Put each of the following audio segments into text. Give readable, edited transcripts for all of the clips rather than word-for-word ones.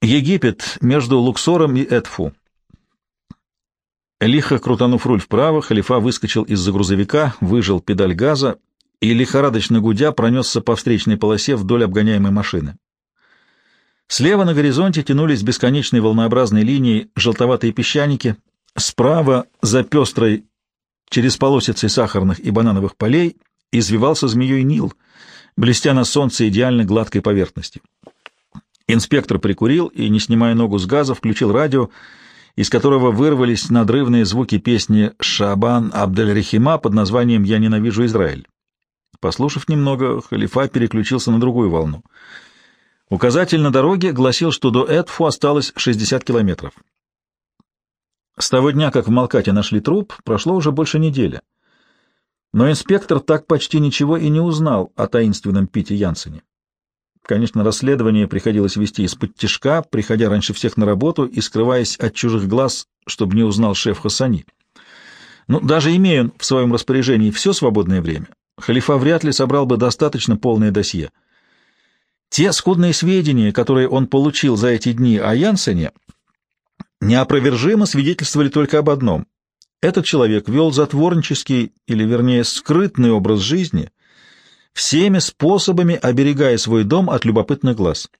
Египет между Луксором и Эдфу. Лихо крутанув руль вправо, халифа выскочил из-за грузовика, выжал педаль газа и, лихорадочно гудя, пронесся по встречной полосе вдоль обгоняемой машины. Слева на горизонте тянулись бесконечной волнообразной линией желтоватые песчаники, справа, за пестрой, через полосицы сахарных и банановых полей, извивался змеей Нил, блестя на солнце идеально гладкой поверхностью. Инспектор прикурил и, не снимая ногу с газа, включил радио, из которого вырвались надрывные звуки песни Шаабан Абдель-Рахима под названием «Я ненавижу Израиль». Послушав немного, халифа переключился на другую волну. Указатель на дороге гласил, что до Эдфу осталось 60 километров. С того дня, как в Малкате нашли труп, прошло уже больше недели. Но инспектор так почти ничего и не узнал о таинственном Пите Янсене. Конечно, расследование приходилось вести из-под-тишка, приходя раньше всех на работу и скрываясь от чужих глаз, чтобы не узнал шеф Хассани. Но даже имея он в своем распоряжении все свободное время, халифа вряд ли собрал бы достаточно полное досье. Те скудные сведения, которые он получил за эти дни о Янсене, неопровержимо свидетельствовали только об одном. Этот человек вел затворнический, или, вернее, скрытный образ жизни, всеми способами оберегая свой дом от любопытных глаз.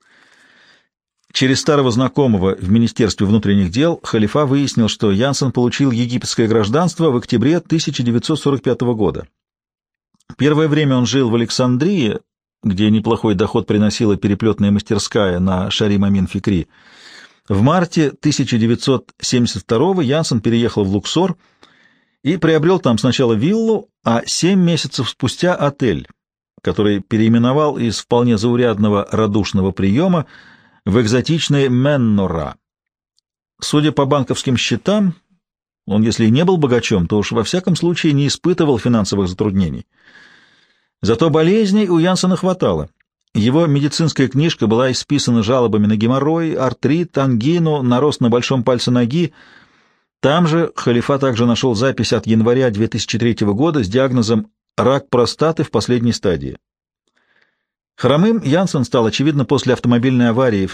Через старого знакомого в Министерстве внутренних дел халифа выяснил, что Янсен получил египетское гражданство в октябре 1945 года. Первое время он жил в Александрии, где неплохой доход приносила переплетная мастерская на Шарим Амин Фикри. В марте 1972 Янсен переехал в Луксор и приобрел там сначала виллу, а 7 месяцев спустя отель, который переименовал из вполне заурядного радушного приема в экзотичный Меннора. Судя по банковским счетам, он, если и не был богачом, то уж во всяком случае не испытывал финансовых затруднений. Зато болезней у Янсена хватало. Его медицинская книжка была исписана жалобами на геморрой, артрит, ангину, нарост на большом пальце ноги. Там же халифа также нашел запись от января 2003 года с диагнозом «рак простаты в последней стадии». Хромым Янсен стал, очевидно, после автомобильной аварии в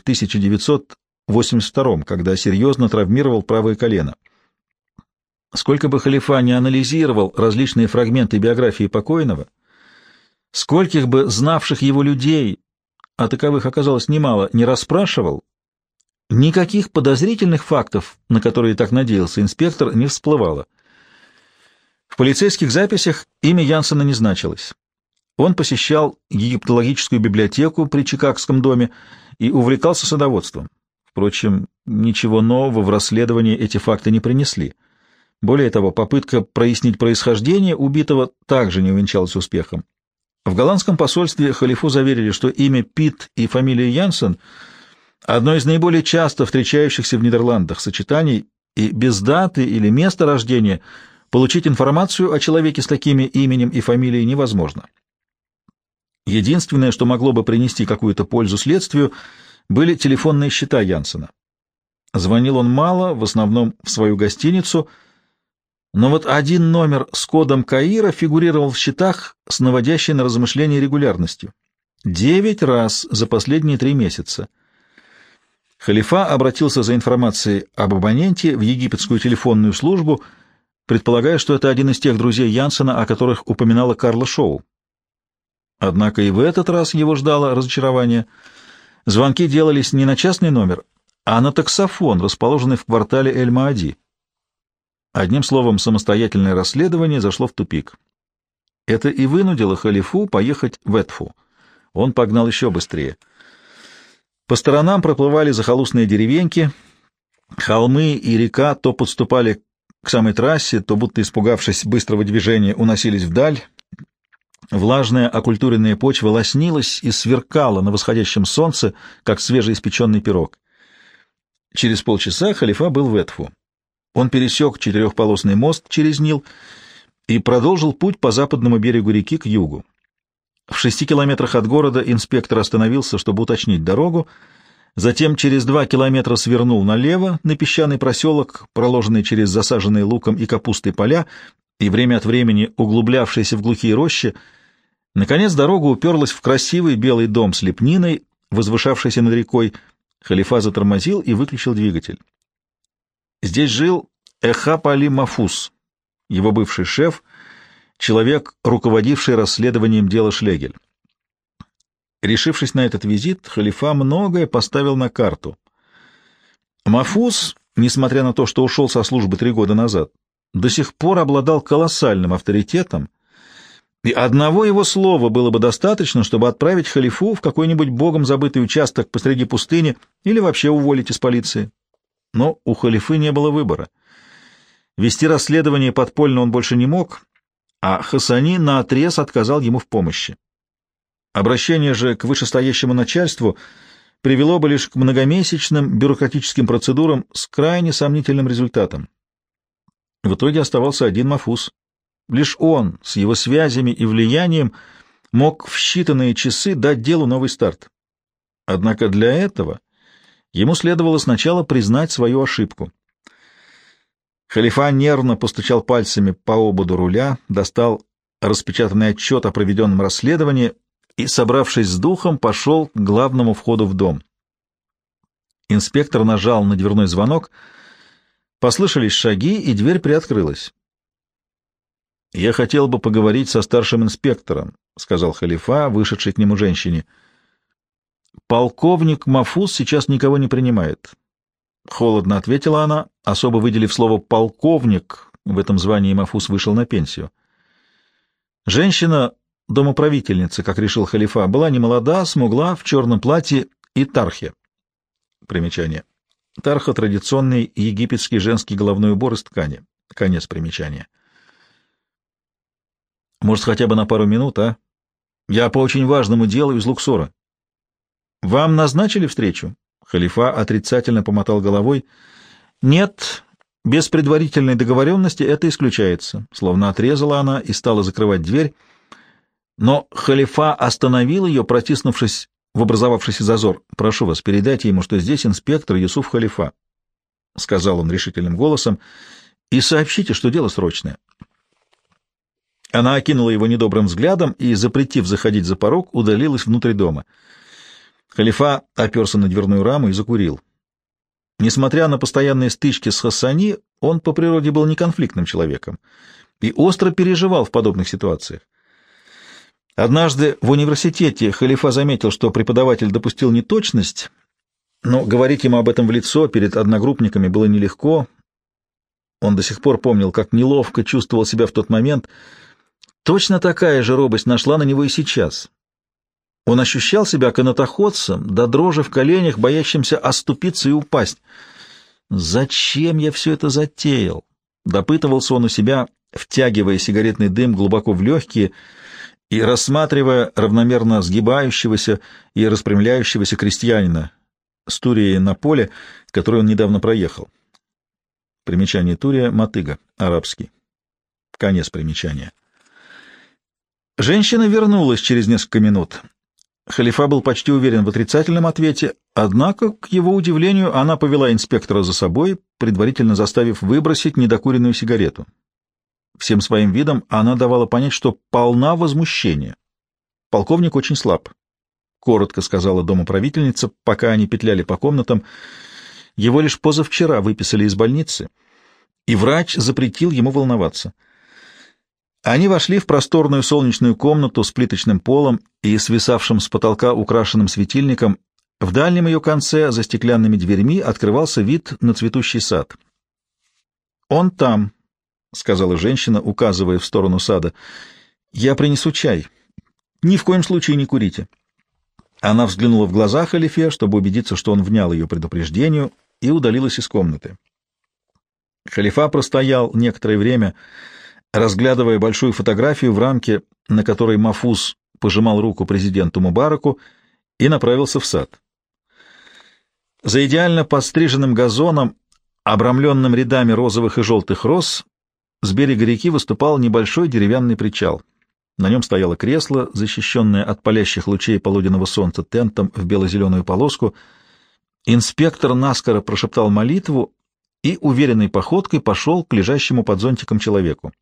1982, когда серьезно травмировал правое колено. Сколько бы халифа не анализировал различные фрагменты биографии покойного, скольких бы знавших его людей, а таковых оказалось немало, не расспрашивал, никаких подозрительных фактов, на которые так надеялся инспектор, не всплывало. В полицейских записях имя Янсена не значилось. Он посещал египтологическую библиотеку при Чикагском доме и увлекался садоводством. Впрочем, ничего нового в расследовании эти факты не принесли. Более того, попытка прояснить происхождение убитого также не увенчалась успехом. В голландском посольстве халифу заверили, что имя Пит и фамилия Янсен — одно из наиболее часто встречающихся в Нидерландах сочетаний, и без даты или места рождения получить информацию о человеке с такими именем и фамилией невозможно. Единственное, что могло бы принести какую-то пользу следствию, были телефонные счета Янсена. Звонил он мало, в основном в свою гостиницу, но вот один номер с кодом Каира фигурировал в счетах с наводящей на размышления регулярностью. 9 раз за последние 3 месяца. Халифа обратился за информацией об абоненте в египетскую телефонную службу, предполагая, что это один из тех друзей Янсена, о которых упоминала Карла Шоу. Однако и в этот раз его ждало разочарование. Звонки делались не на частный номер, а на таксофон, расположенный в квартале Эль-Маади. Одним словом, самостоятельное расследование зашло в тупик. Это и вынудило халифу поехать в Эдфу. Он погнал еще быстрее. По сторонам проплывали захолустные деревеньки, холмы и река то подступали к самой трассе, то, будто испугавшись быстрого движения, уносились вдаль. Влажная окультуренная почва лоснилась и сверкала на восходящем солнце, как свежеиспеченный пирог. Через полчаса халифа был в Эдфу. Он пересек 4-полосный мост через Нил и продолжил путь по западному берегу реки к югу. В 6 километрах от города инспектор остановился, чтобы уточнить дорогу, затем через 2 километра свернул налево на песчаный проселок, проложенный через засаженные луком и капустой поля и время от времени углублявшийся в глухие рощи. Наконец дорога уперлась в красивый белый дом с лепниной, возвышавшийся над рекой, Халифа затормозил и выключил двигатель. Здесь жил Эхаб Али Мафуз, его бывший шеф, человек, руководивший расследованием дела Шлегель. Решившись на этот визит, халифа многое поставил на карту. Мафуз, несмотря на то, что ушел со службы 3 года назад, до сих пор обладал колоссальным авторитетом, и одного его слова было бы достаточно, чтобы отправить халифу в какой-нибудь богом забытый участок посреди пустыни или вообще уволить из полиции. Но у халифы не было выбора. Вести расследование подпольно он больше не мог, а Хасани наотрез отказал ему в помощи. Обращение же к вышестоящему начальству привело бы лишь к многомесячным бюрократическим процедурам с крайне сомнительным результатом. В итоге оставался один Мафуз. Лишь он, с его связями и влиянием, мог в считанные часы дать делу новый старт. Однако для этого ему следовало сначала признать свою ошибку. Халифа нервно постучал пальцами по ободу руля, достал распечатанный отчет о проведенном расследовании и, собравшись с духом, пошел к главному входу в дом. Инспектор нажал на дверной звонок, послышались шаги, и дверь приоткрылась. «Я хотел бы поговорить со старшим инспектором», — сказал халифа, вышедший к нему женщине. «Полковник Мафуз сейчас никого не принимает». Холодно ответила она, особо выделив слово «полковник». В этом звании Мафуз вышел на пенсию. Женщина, домоправительница, как решил халифа, была немолода, смугла, в черном платье и тархе. Примечание. Тарха — традиционный египетский женский головной убор из ткани. Конец примечания. «Может, хотя бы на пару минут, а? Я по очень важному делу из Луксора». «Вам назначили встречу?» Халифа отрицательно помотал головой. «Нет, без предварительной договоренности это исключается», словно отрезала она и стала закрывать дверь. Но халифа остановил ее, протиснувшись в образовавшийся зазор. «Прошу вас, передайте ему, что здесь инспектор Юсуф Халифа», — сказал он решительным голосом, — «и сообщите, что дело срочное». Она окинула его недобрым взглядом и, запретив заходить за порог, удалилась внутрь дома. Халифа оперся на дверную раму и закурил. Несмотря на постоянные стычки с Хассани, он по природе был неконфликтным человеком и остро переживал в подобных ситуациях. Однажды в университете халифа заметил, что преподаватель допустил неточность, но говорить ему об этом в лицо перед одногруппниками было нелегко. Он до сих пор помнил, как неловко чувствовал себя в тот момент. Точно такая же робость нашла на него и сейчас. Он ощущал себя канатоходцем, до дрожи в коленях, боящимся оступиться и упасть. «Зачем я все это затеял?» — допытывался он у себя, втягивая сигаретный дым глубоко в легкие и рассматривая равномерно сгибающегося и распрямляющегося крестьянина с Турией на поле, который он недавно проехал. Примечание Турия — мотыга, арабский. Конец примечания. Женщина вернулась через несколько минут. Халифа был почти уверен в отрицательном ответе, однако, к его удивлению, она повела инспектора за собой, предварительно заставив выбросить недокуренную сигарету. Всем своим видом она давала понять, что полна возмущения. Полковник очень слаб, — коротко сказала домоправительница, пока они петляли по комнатам. Его лишь позавчера выписали из больницы, и врач запретил ему волноваться. Они вошли в просторную солнечную комнату с плиточным полом и свисавшим с потолка украшенным светильником. В дальнем ее конце, за стеклянными дверьми, открывался вид на цветущий сад. «Он там», — сказала женщина, указывая в сторону сада. «Я принесу чай. Ни в коем случае не курите». Она взглянула в глаза халифе, чтобы убедиться, что он внял ее предупреждению, и удалилась из комнаты. Халифа простоял некоторое время, разглядывая большую фотографию в рамке, на которой Мафуз пожимал руку президенту Мубараку, и направился в сад. За идеально подстриженным газоном, обрамленным рядами розовых и желтых роз, с берега реки выступал небольшой деревянный причал. На нем стояло кресло, защищенное от палящих лучей полуденного солнца тентом в бело-зеленую полоску. Инспектор наскоро прошептал молитву и уверенной походкой пошел к лежащему под зонтиком человеку.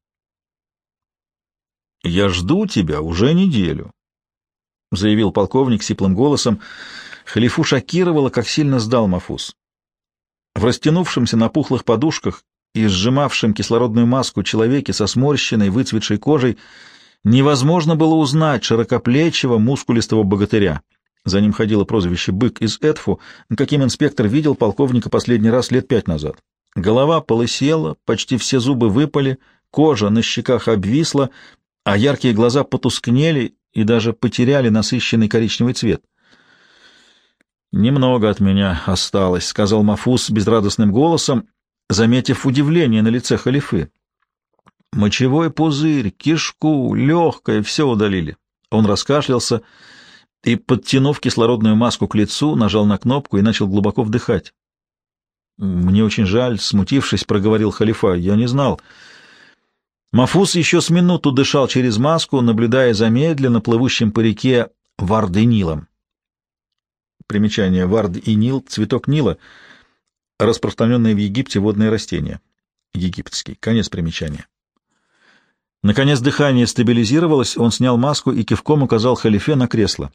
«Я жду тебя уже неделю», — заявил полковник сиплым голосом. Халифу шокировало, как сильно сдал Мафуз. В растянувшемся на пухлых подушках и сжимавшем кислородную маску человеке со сморщенной, выцветшей кожей невозможно было узнать широкоплечего, мускулистого богатыря. За ним ходило прозвище «Бык из Эдфу», каким инспектор видел полковника последний раз лет 5 назад. Голова полысела, почти все зубы выпали, кожа на щеках обвисла, а яркие глаза потускнели и даже потеряли насыщенный коричневый цвет. «Немного от меня осталось», — сказал Мафуз безрадостным голосом, заметив удивление на лице халифы. «Мочевой пузырь, кишку, легкое — все удалили». Он раскашлялся и, подтянув кислородную маску к лицу, нажал на кнопку и начал глубоко вдыхать. «Мне очень жаль», — смутившись, проговорил халифа. «Я не знал». Мафуз еще с минуту дышал через маску, наблюдая за медленно плывущим по реке Вард-и-Нилом. Примечание: Вард и Нил — цветок Нила, распространенное в Египте водное растение. Египетский. Конец примечания. Наконец дыхание стабилизировалось, он снял маску и кивком указал халифе на кресло.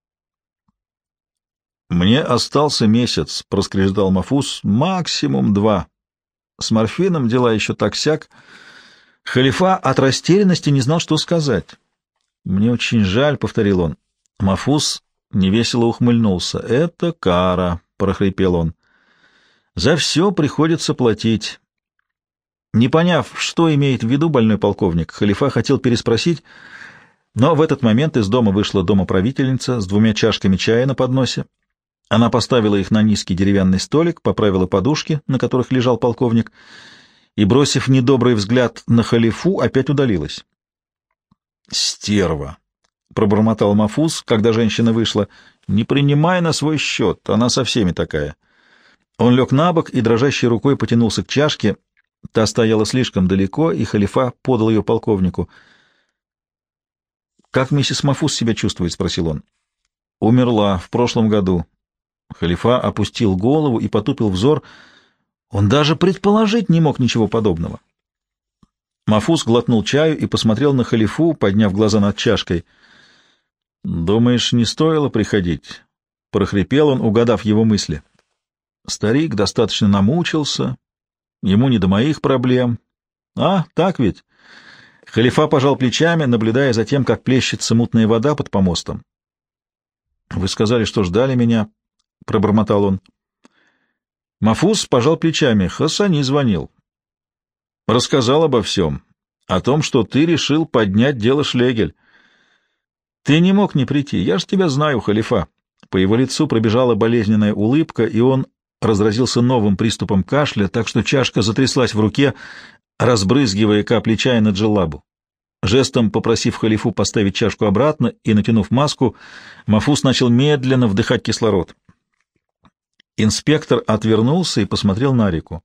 «Мне остался месяц», — проскреждал Мафуз, — «максимум 2. С морфином дела еще так-сяк». Халифа от растерянности не знал, что сказать. «Мне очень жаль», — повторил он. Мафуз невесело ухмыльнулся. «Это кара», — прохрипел он. «За все приходится платить». Не поняв, что имеет в виду больной полковник, халифа хотел переспросить, но в этот момент из дома вышла домоправительница с 2 чашками чая на подносе. Она поставила их на низкий деревянный столик, поправила подушки, на которых лежал полковник, и, бросив недобрый взгляд на халифу, опять удалилась. «Стерва!» — пробормотал Мафуз, когда женщина вышла. «Не принимай на свой счет, она со всеми такая». Он лег на бок и дрожащей рукой потянулся к чашке. Та стояла слишком далеко, и халифа подал ее полковнику. «Как миссис Мафуз себя чувствует?» — спросил он. «Умерла в прошлом году». Халифа опустил голову и потупил взор. Он даже предположить не мог ничего подобного. Мафуз глотнул чаю и посмотрел на халифу, подняв глаза над чашкой. «Думаешь, не стоило приходить?» — прохрипел он, угадав его мысли. «Старик достаточно намучился, ему не до моих проблем». «А, так ведь?» Халифа пожал плечами, наблюдая за тем, как плещется мутная вода под помостом. «Вы сказали, что ждали меня», — пробормотал он. Мафуз пожал плечами. «Хасани звонил. Рассказал обо всем. О том, что ты решил поднять дело Шлегель. Ты не мог не прийти. Я ж тебя знаю, халифа». По его лицу пробежала болезненная улыбка, и он разразился новым приступом кашля, так что чашка затряслась в руке, разбрызгивая капли чая на джеллабу. Жестом попросив халифу поставить чашку обратно и натянув маску, Мафуз начал медленно вдыхать кислород. Инспектор отвернулся и посмотрел на реку.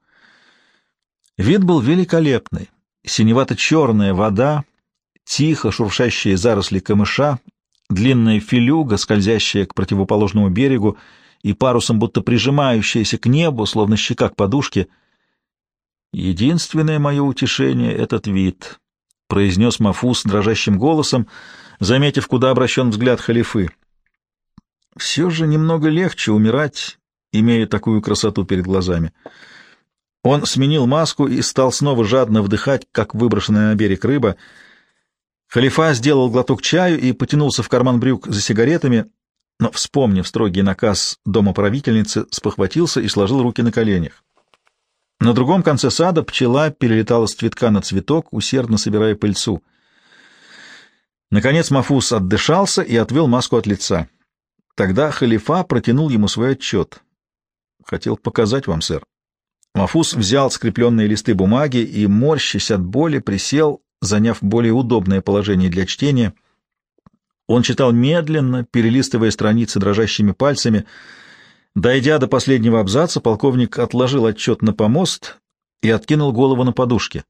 Вид был великолепный. Синевато-черная вода, тихо шуршащие заросли камыша, длинная филюга, скользящая к противоположному берегу и парусом будто прижимающаяся к небу, словно щека к подушке. «Единственное мое утешение — этот вид», — произнес Мафуз дрожащим голосом, заметив, куда обращен взгляд халифы. «Все же немного легче умирать, имея такую красоту перед глазами». Он сменил маску и стал снова жадно вдыхать, как выброшенная на берег рыба. Халифа сделал глоток чаю и потянулся в карман брюк за сигаретами, но, вспомнив строгий наказ домоправительницы, спохватился и сложил руки на коленях. На другом конце сада пчела перелетала с цветка на цветок, усердно собирая пыльцу. Наконец Мафуз отдышался и отвел маску от лица. Тогда халифа протянул ему свой отчет. «Хотел показать вам, сэр». Мафуз взял скрепленные листы бумаги и, морщась от боли, присел, заняв более удобное положение для чтения. Он читал медленно, перелистывая страницы дрожащими пальцами. Дойдя до последнего абзаца, полковник отложил отчет на помост и откинул голову на подушке.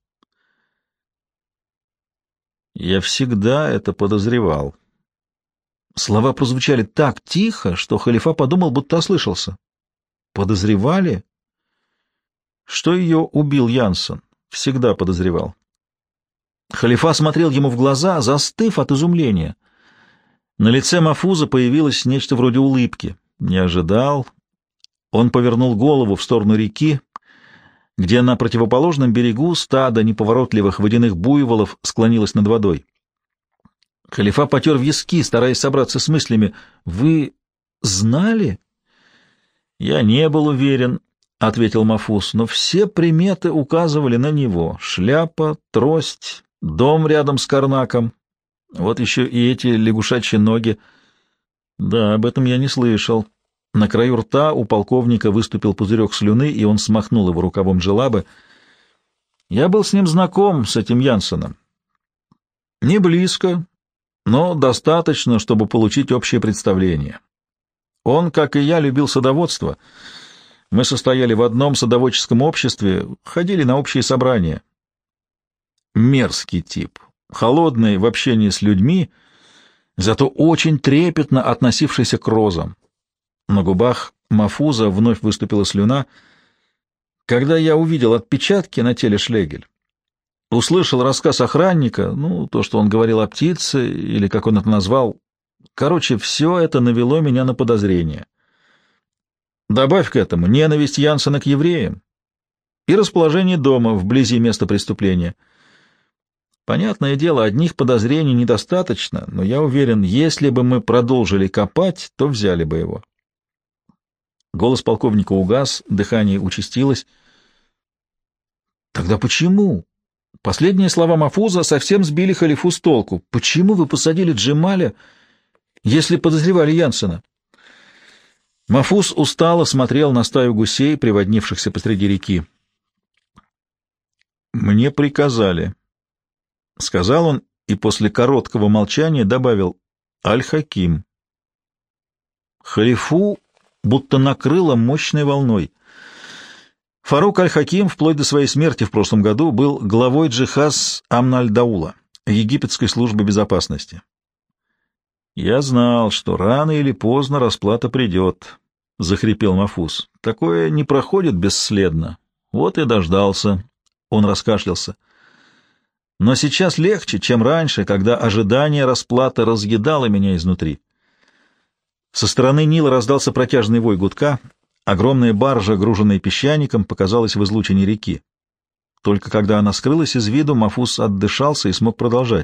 «Я всегда это подозревал». Слова прозвучали так тихо, что халифа подумал, будто ослышался. «Подозревали?» Что ее убил Янсен? Всегда подозревал. Халифа смотрел ему в глаза, застыв от изумления. На лице Мафуза появилось нечто вроде улыбки. Не ожидал. Он повернул голову в сторону реки, где на противоположном берегу стадо неповоротливых водяных буйволов склонилось над водой. Халифа потер виски, стараясь собраться с мыслями. «Вы знали?» «Я не был уверен», — ответил Мафуз, — «но все приметы указывали на него. Шляпа, трость, дом рядом с Карнаком. Вот еще и эти лягушачьи ноги. Да, об этом я не слышал». На краю рта у полковника выступил пузырек слюны, и он смахнул его рукавом джелабы. «Я был с ним знаком, с этим Янсеном. Не близко, но достаточно, чтобы получить общее представление. Он, как и я, любил садоводство. Мы состояли в одном садоводческом обществе, ходили на общие собрания. Мерзкий тип, холодный в общении с людьми, зато очень трепетно относившийся к розам. На губах Мафуза вновь выступила слюна. Когда я увидел отпечатки на теле Шлегель, услышал рассказ охранника, то, что он говорил о птице, или как он это назвал, короче, все это навело меня на подозрение. Добавь к этому ненависть Янсена к евреям и расположение дома вблизи места преступления. Понятное дело, одних подозрений недостаточно, но я уверен, если бы мы продолжили копать, то взяли бы его. Голос полковника угас, дыхание участилось. Тогда почему? Последние слова Мафуза совсем сбили халифу с толку. Почему вы посадили Джемаля, если подозревали Янсена? Мафуз устало смотрел на стаю гусей, приводнившихся посреди реки. «Мне приказали», — сказал он, и после короткого молчания добавил «Аль-Хаким». Халифу будто накрыло мощной волной. Фарук Аль-Хаким вплоть до своей смерти в прошлом году был главой Джихаз Амн-аль-Даула, египетской службы безопасности. «Я знал, что рано или поздно расплата придет», — захрипел Мафуз. «Такое не проходит бесследно. Вот и дождался». Он раскашлялся. «Но сейчас легче, чем раньше, когда ожидание расплаты разъедало меня изнутри». Со стороны Нила раздался протяжный вой гудка. Огромная баржа, груженная песчаником, показалась в излучине реки. Только когда она скрылась из виду, Мафуз отдышался и смог продолжать.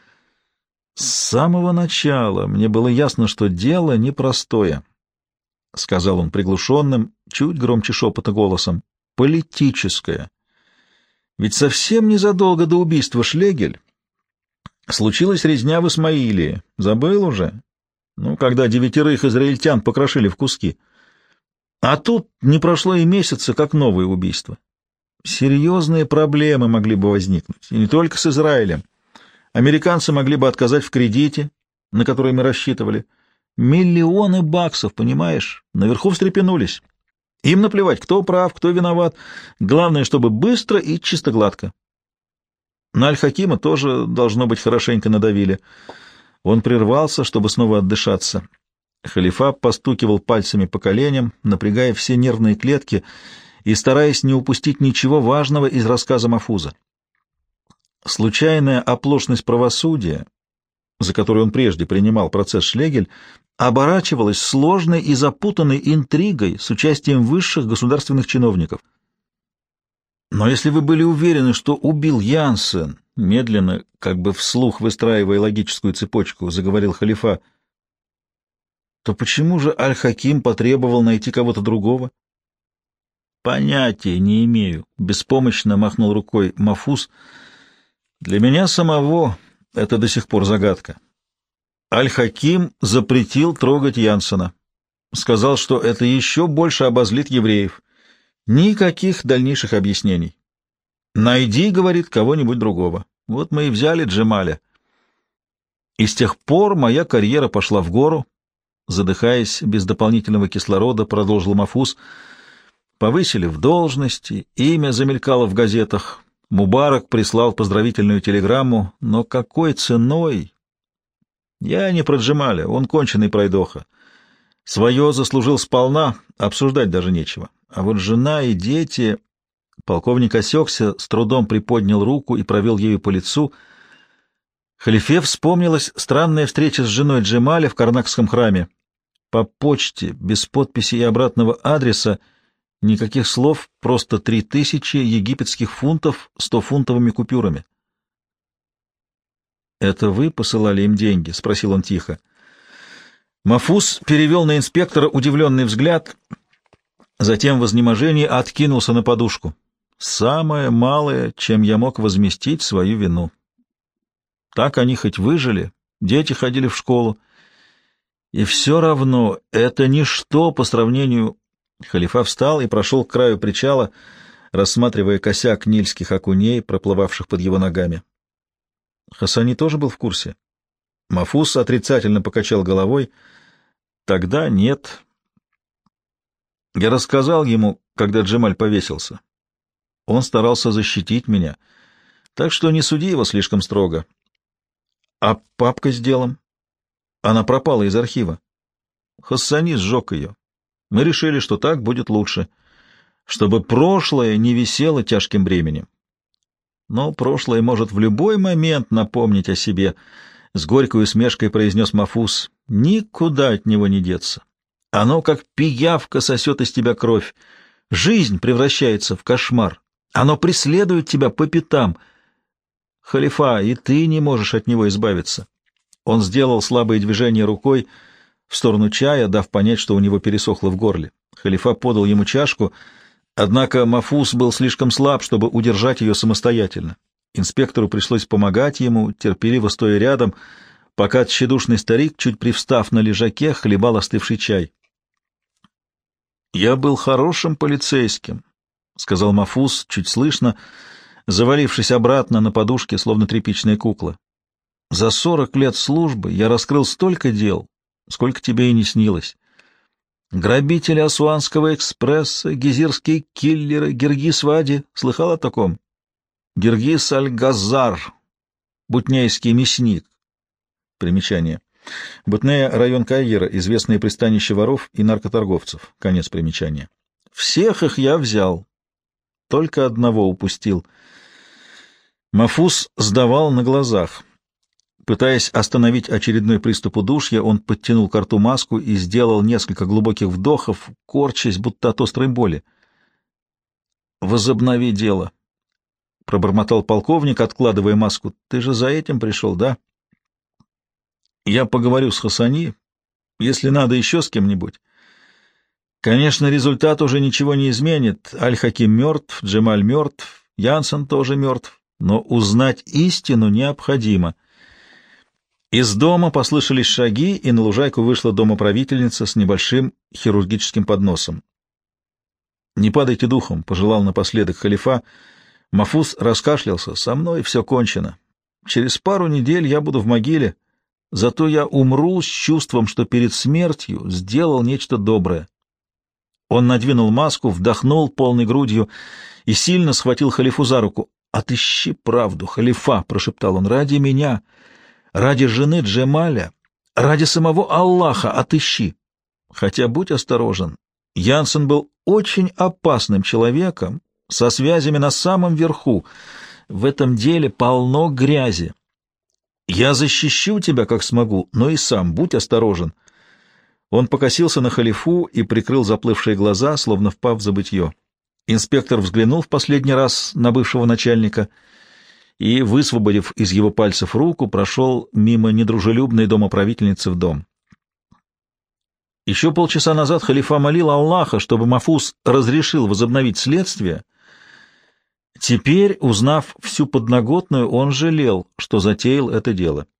«С самого начала мне было ясно, что дело непростое», — сказал он приглушенным, чуть громче шепота голосом, — «политическое. Ведь совсем незадолго до убийства Шлегель случилась резня в Исмаилии. Забыл уже? Когда 9 израильтян покрошили в куски. А тут не прошло и месяца, как новое убийство. Серьезные проблемы могли бы возникнуть, и не только с Израилем. Американцы могли бы отказать в кредите, на который мы рассчитывали. Миллионы баксов, понимаешь? Наверху встрепенулись. Им наплевать, кто прав, кто виноват. Главное, чтобы быстро и чисто гладко. На Аль-Хакима тоже, должно быть, хорошенько надавили. Он прервался, чтобы снова отдышаться. Халифа постукивал пальцами по коленям, напрягая все нервные клетки и стараясь не упустить ничего важного из рассказа Мафуза. Случайная оплошность правосудия, за которую он прежде принимал процесс Шлегель, оборачивалась сложной и запутанной интригой с участием высших государственных чиновников. Но если вы были уверены, что убил Янсен, медленно, как бы вслух выстраивая логическую цепочку, заговорил халифа, то почему же Аль-Хаким потребовал найти кого-то другого? Понятия не имею, беспомощно махнул рукой Мафуз. Для меня самого это до сих пор загадка. Аль-Хаким запретил трогать Янсена. Сказал, что это еще больше обозлит евреев. Никаких дальнейших объяснений. «Найди, — говорит, — кого-нибудь другого. Вот мы и взяли Джемаля. И с тех пор моя карьера пошла в гору», — задыхаясь без дополнительного кислорода, продолжил Мафуз. «Повысили в должности, имя замелькало в газетах. Мубарак прислал поздравительную телеграмму, но какой ценой? Я не про Джемаля, он конченый пройдоха. Свое заслужил сполна, обсуждать даже нечего. А вот жена и дети...» Полковник осекся, с трудом приподнял руку и провел ею по лицу. Халифе вспомнилась странная встреча с женой Джемаля в Карнакском храме. по почте, без подписи и обратного адреса, никаких слов, просто 3000 египетских фунтов 100-фунтовыми купюрами. «Это вы посылали им деньги?» — спросил он тихо. Мафуз перевел на инспектора удивленный взгляд, затем в изнеможении откинулся на подушку. «Самое малое, чем я мог возместить свою вину. Так они хоть выжили, дети ходили в школу. И все равно это ничто по сравнению...» Халифа встал и прошел к краю причала, рассматривая косяк нильских окуней, проплывавших под его ногами. Хасани тоже был в курсе. Мафуз отрицательно покачал головой. «Тогда нет. Я рассказал ему, когда Джемаль повесился. Он старался защитить меня, так что не суди его слишком строго. А папка с делом? Она пропала из архива. Хассани сжег ее. Мы решили, что так будет лучше, чтобы прошлое не висело тяжким бременем. Но прошлое может в любой момент напомнить о себе», — с горькой усмешкой произнес Мафуз. «Никуда от него не деться. Оно, как пиявка, сосет из тебя кровь. Жизнь превращается в кошмар. Оно преследует тебя по пятам. Халифа, и ты не можешь от него избавиться». Он сделал слабые движения рукой в сторону чая, дав понять, что у него пересохло в горле. Халифа подал ему чашку, однако Мафуз был слишком слаб, чтобы удержать ее самостоятельно. Инспектору пришлось помогать ему, терпеливо стоя рядом, пока тщедушный старик, чуть привстав на лежаке, хлебал остывший чай. «Я был хорошим полицейским», — сказал Мафуз, чуть слышно, завалившись обратно на подушке, словно тряпичная кукла. «За 40 лет службы я раскрыл столько дел, сколько тебе и не снилось. Грабители Асуанского экспресса, гизирские киллеры, Гиргиз Вади. Слыхал о таком? Гиргиз Аль-Газар, бутнейский мясник». Примечание. Бутнея — район Каира, известное пристанище воров и наркоторговцев. Конец примечания. «Всех их я взял, только одного упустил». Мафуз сдавал на глазах. Пытаясь остановить очередной приступ удушья, он подтянул к рту маску и сделал несколько глубоких вдохов, корчась, будто от острой боли. «Возобнови дело», — пробормотал полковник, откладывая маску. «Ты же за этим пришел, да?» «Я поговорю с Хасани, если надо еще с кем-нибудь. Конечно, результат уже ничего не изменит. Аль-Хаким мертв, Джемаль мертв, Янсен тоже мертв, но узнать истину необходимо». Из дома послышались шаги, и на лужайку вышла домоправительница с небольшим хирургическим подносом. «Не падайте духом», — пожелал напоследок халифа. Мафуз раскашлялся. «Со мной все кончено. Через пару недель я буду в могиле, зато я умру с чувством, что перед смертью сделал нечто доброе». Он надвинул маску, вдохнул полной грудью и сильно схватил халифу за руку. «Отыщи правду, халифа», — прошептал он, — «ради меня». Ради жены Джемаля, ради самого Аллаха отыщи. Хотя будь осторожен. Янсен был очень опасным человеком, со связями на самом верху. В этом деле полно грязи. Я защищу тебя, как смогу, но и сам будь осторожен». Он покосился на халифу и прикрыл заплывшие глаза, словно впав в забытье. Инспектор взглянул в последний раз на бывшего начальника и, высвободив из его пальцев руку, прошел мимо недружелюбной домоправительницы в дом. Еще полчаса назад халифа молил Аллаха, чтобы Мафуз разрешил возобновить следствие. Теперь, узнав всю подноготную, он жалел, что затеял это дело.